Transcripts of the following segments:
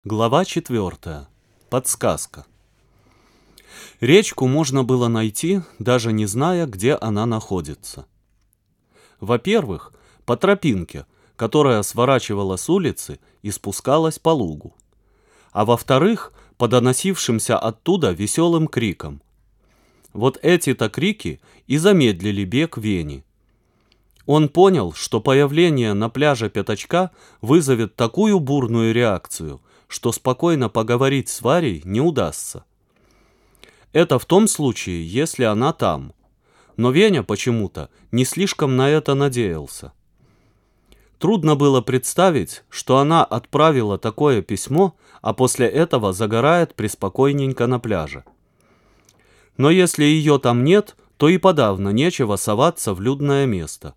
Глава 4. Подсказка. Речку можно было найти, даже не зная, где она находится. Во-первых, по тропинке, которая сворачивала с улицы и спускалась по лугу. А во-вторых, по доносившимся оттуда веселым крикам. Вот эти-то крики и замедлили бег Вени. Он понял, что появление на пляже Пятачка вызовет такую бурную реакцию, что спокойно поговорить с Варей не удастся. Это в том случае, если она там. Но Веня почему-то не слишком на это надеялся. Трудно было представить, что она отправила такое письмо, а после этого загорает преспокойненько на пляже. Но если ее там нет, то и подавно нечего соваться в людное место.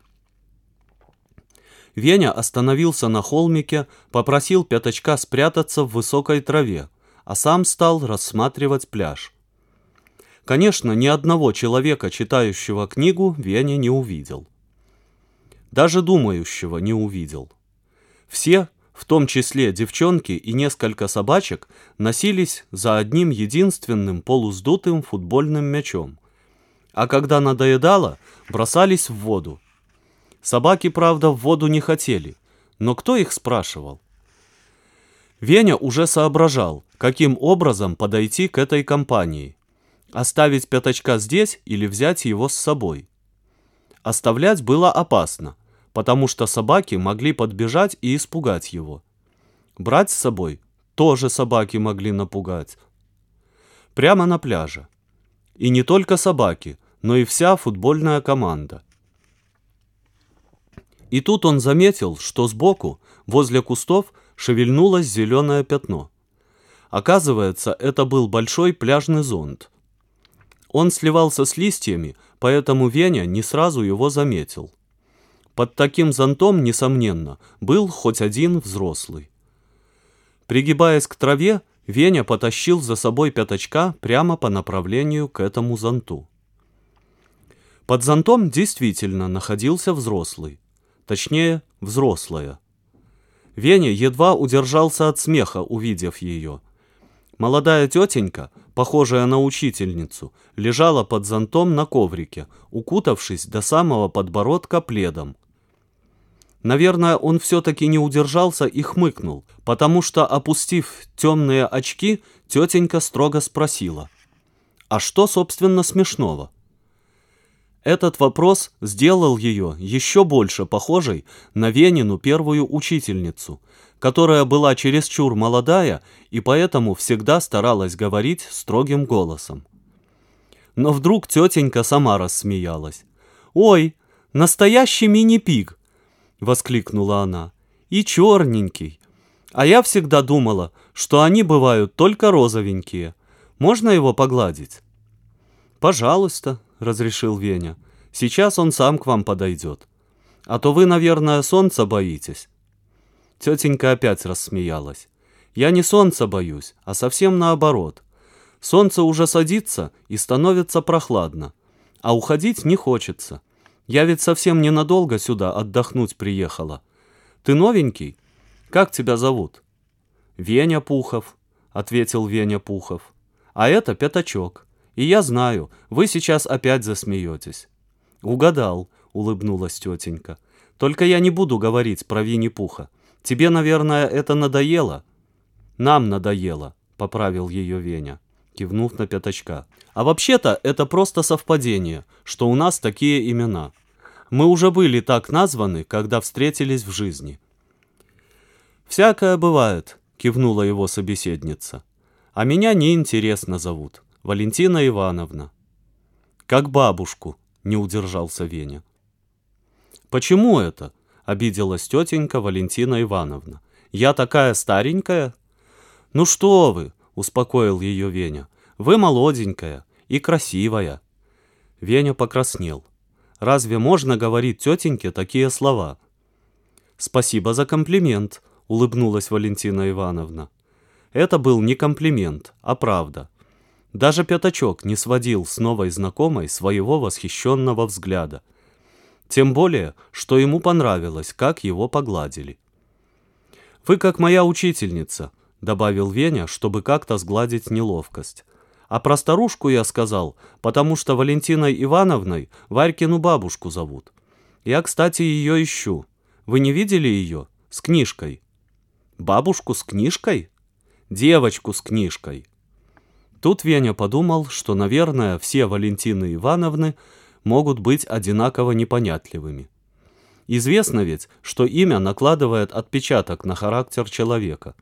Веня остановился на холмике, попросил Пятачка спрятаться в высокой траве, а сам стал рассматривать пляж. Конечно, ни одного человека, читающего книгу, Веня не увидел. Даже думающего не увидел. Все, в том числе девчонки и несколько собачек, носились за одним единственным полуздутым футбольным мячом. А когда надоедало, бросались в воду. Собаки, правда, в воду не хотели, но кто их спрашивал? Веня уже соображал, каким образом подойти к этой компании. Оставить Пятачка здесь или взять его с собой? Оставлять было опасно, потому что собаки могли подбежать и испугать его. Брать с собой тоже собаки могли напугать. Прямо на пляже. И не только собаки, но и вся футбольная команда. И тут он заметил, что сбоку, возле кустов, шевельнулось зеленое пятно. Оказывается, это был большой пляжный зонт. Он сливался с листьями, поэтому Веня не сразу его заметил. Под таким зонтом, несомненно, был хоть один взрослый. Пригибаясь к траве, Веня потащил за собой Пятачка прямо по направлению к этому зонту. Под зонтом действительно находился взрослый. Точнее, взрослая. Веня едва удержался от смеха, увидев ее. Молодая тетенька, похожая на учительницу, лежала под зонтом на коврике, укутавшись до самого подбородка пледом. Наверное, он все-таки не удержался и хмыкнул, потому что, опустив темные очки, тетенька строго спросила: «А что, собственно, смешного?» Этот вопрос сделал ее еще больше похожей на Венину первую учительницу, которая была чересчур молодая и поэтому всегда старалась говорить строгим голосом. Но вдруг тетенька сама рассмеялась. «Ой, настоящий мини-пиг!» — воскликнула она. «И черненький! А я всегда думала, что они бывают только розовенькие. Можно его погладить?» «Пожалуйста», — разрешил Веня. «Сейчас он сам к вам подойдет. А то вы, наверное, солнца боитесь». Тетенька опять рассмеялась. «Я не солнца боюсь, а совсем наоборот. Солнце уже садится и становится прохладно, а уходить не хочется. Я ведь совсем ненадолго сюда отдохнуть приехала. Ты новенький? Как тебя зовут?» «Веня Пухов», — ответил Веня Пухов. «А это Пятачок. И я знаю, вы сейчас опять засмеетесь». «Угадал», — улыбнулась тетенька. «Только я не буду говорить про Винни-Пуха. Тебе, наверное, это надоело?» «Нам надоело», — поправил ее Веня, кивнув на Пятачка. «А вообще-то это просто совпадение, что у нас такие имена. Мы уже были так названы, когда встретились в жизни». «Всякое бывает», — кивнула его собеседница. «А меня неинтересно зовут. Валентина Ивановна». «Как бабушку», — не удержался Веня. «Почему это?» — обиделась тетенька Валентина Ивановна. «Я такая старенькая?» «Ну что вы», — успокоил ее Веня. «Вы молоденькая и красивая». Веня покраснел. Разве можно говорить тетеньке такие слова? «Спасибо за комплимент», — улыбнулась Валентина Ивановна. Это был не комплимент, а правда. Даже Пятачок не сводил с новой знакомой своего восхищенного взгляда. Тем более, что ему понравилось, как его погладили. «Вы как моя учительница», добавил Веня, чтобы как-то сгладить неловкость. А про старушку я сказал, потому что Валентиной Ивановной Варькину бабушку зовут. Я, кстати, ее ищу. Вы не видели ее? С книжкой. Бабушку с книжкой? Девочку с книжкой. Тут Веня подумал, что, наверное, все Валентины Ивановны могут быть одинаково непонятливыми. Известно ведь, что имя накладывает отпечаток на характер человека.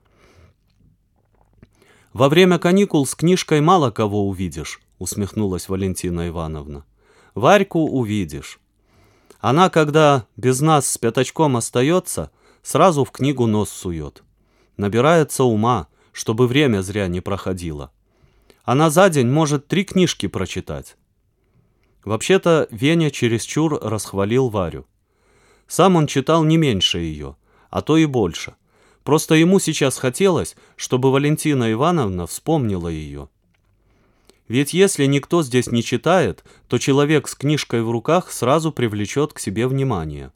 «Во время каникул с книжкой мало кого увидишь», — усмехнулась Валентина Ивановна. «Варьку увидишь. Она, когда без нас с Пятачком остается, сразу в книгу нос сует. Набирается ума, чтобы время зря не проходило. Она за день может 3 книжки прочитать». Вообще-то Веня чересчур расхвалил Варю. Сам он читал не меньше ее, а то и больше. Просто ему сейчас хотелось, чтобы Валентина Ивановна вспомнила ее. Ведь если никто здесь не читает, то человек с книжкой в руках сразу привлечет к себе внимание.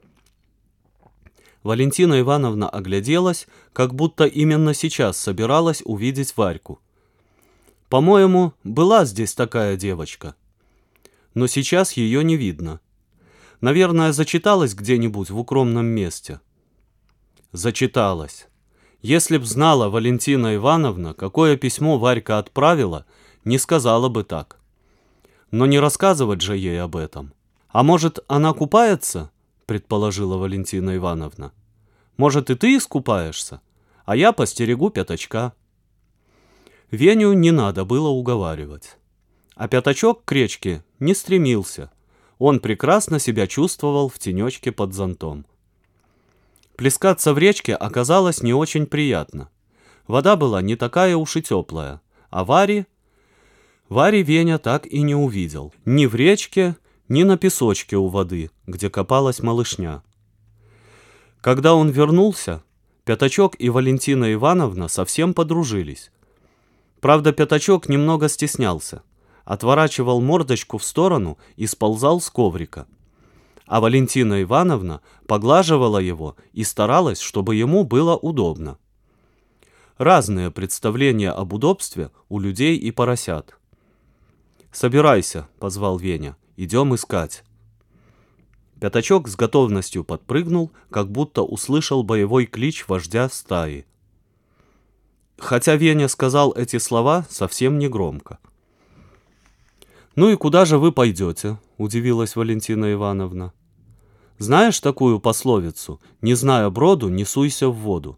Валентина Ивановна огляделась, как будто именно сейчас собиралась увидеть Варьку. «По-моему, была здесь такая девочка. Но сейчас ее не видно. Наверное, зачиталась где-нибудь в укромном месте». Зачиталась. Если б знала Валентина Ивановна, какое письмо Варька отправила, не сказала бы так. Но не рассказывать же ей об этом. «А может, она купается?» — предположила Валентина Ивановна. «Может, и ты искупаешься, а я постерегу Пятачка». Веню не надо было уговаривать. А Пятачок к речке не стремился. Он прекрасно себя чувствовал в тенечке под зонтом. Плескаться в речке оказалось не очень приятно. Вода была не такая уж и теплая, а Вари Веня так и не увидел. Ни в речке, ни на песочке у воды, где копалась малышня. Когда он вернулся, Пятачок и Валентина Ивановна совсем подружились. Правда, Пятачок немного стеснялся, отворачивал мордочку в сторону и сползал с коврика. А Валентина Ивановна поглаживала его и старалась, чтобы ему было удобно. Разные представления об удобстве у людей и поросят. «Собирайся», — позвал Веня, — «идем искать». Пятачок с готовностью подпрыгнул, как будто услышал боевой клич вождя стаи. Хотя Веня сказал эти слова совсем негромко. «Ну и куда же вы пойдете?» — удивилась Валентина Ивановна. «Знаешь такую пословицу? Не зная броду, не суйся в воду».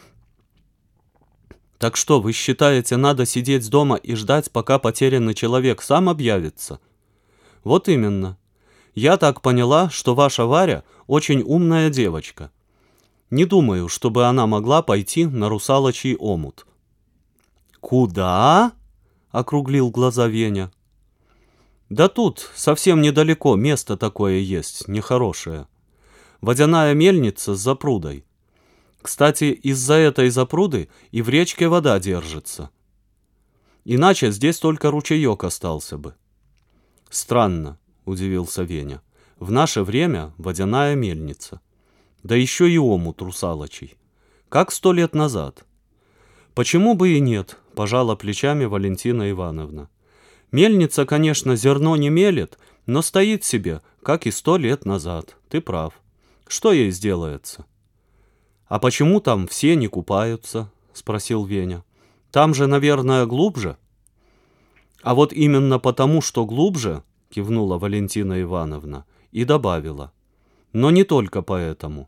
«Так что, вы считаете, надо сидеть дома и ждать, пока потерянный человек сам объявится?» «Вот именно. Я так поняла, что ваша Варя очень умная девочка. Не думаю, чтобы она могла пойти на русалочий омут». «Куда?» — округлил глаза Веня. «Да тут, совсем недалеко, место такое есть, нехорошее. Водяная мельница с запрудой. Кстати, из-за этой запруды и в речке вода держится. Иначе здесь только ручеек остался бы». «Странно», — удивился Веня. «В наше время водяная мельница. Да еще и омут русалочий. Как 100 лет назад». «Почему бы и нет?» — пожала плечами Валентина Ивановна. «Мельница, конечно, зерно не мелет, но стоит себе, как и 100 лет назад. Ты прав. Что ей сделается?» «А почему там все не купаются?» — спросил Веня. «Там же, наверное, глубже?» «А вот именно потому, что глубже», — кивнула Валентина Ивановна и добавила. «Но не только поэтому.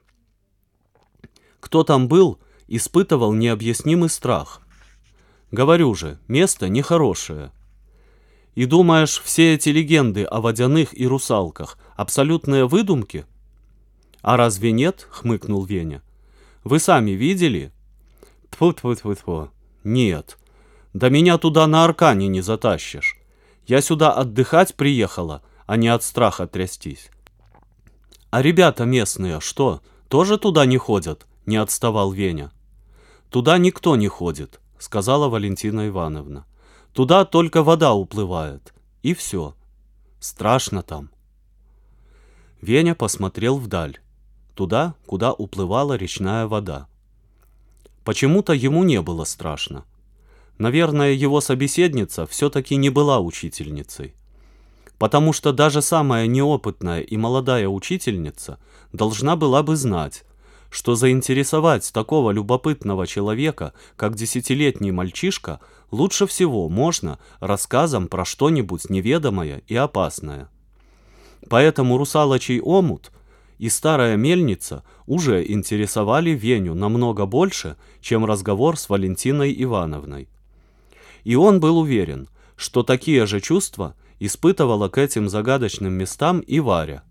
Кто там был, испытывал необъяснимый страх. Говорю же, место нехорошее. И думаешь, все эти легенды о водяных и русалках — абсолютные выдумки?» «А разве нет?» — хмыкнул Веня. «Вы сами видели?» «Тьфу-тьфу-тьфу-тьфу. Нет. Да меня туда на аркане не затащишь. Я сюда отдыхать приехала, а не от страха трястись». «А ребята местные что, тоже туда не ходят?» — не отставал Веня. «Туда никто не ходит», — сказала Валентина Ивановна. «Туда только вода уплывает. И все. Страшно там». Веня посмотрел вдаль, туда, куда уплывала речная вода. Почему-то ему не было страшно. Наверное, его собеседница все-таки не была учительницей. Потому что даже самая неопытная и молодая учительница должна была бы знать, что заинтересовать такого любопытного человека, как 10-летний мальчишка, лучше всего можно рассказом про что-нибудь неведомое и опасное. Поэтому «Русалочий омут» и «Старая мельница» уже интересовали Веню намного больше, чем разговор с Валентиной Ивановной. И он был уверен, что такие же чувства испытывала к этим загадочным местам и Варя.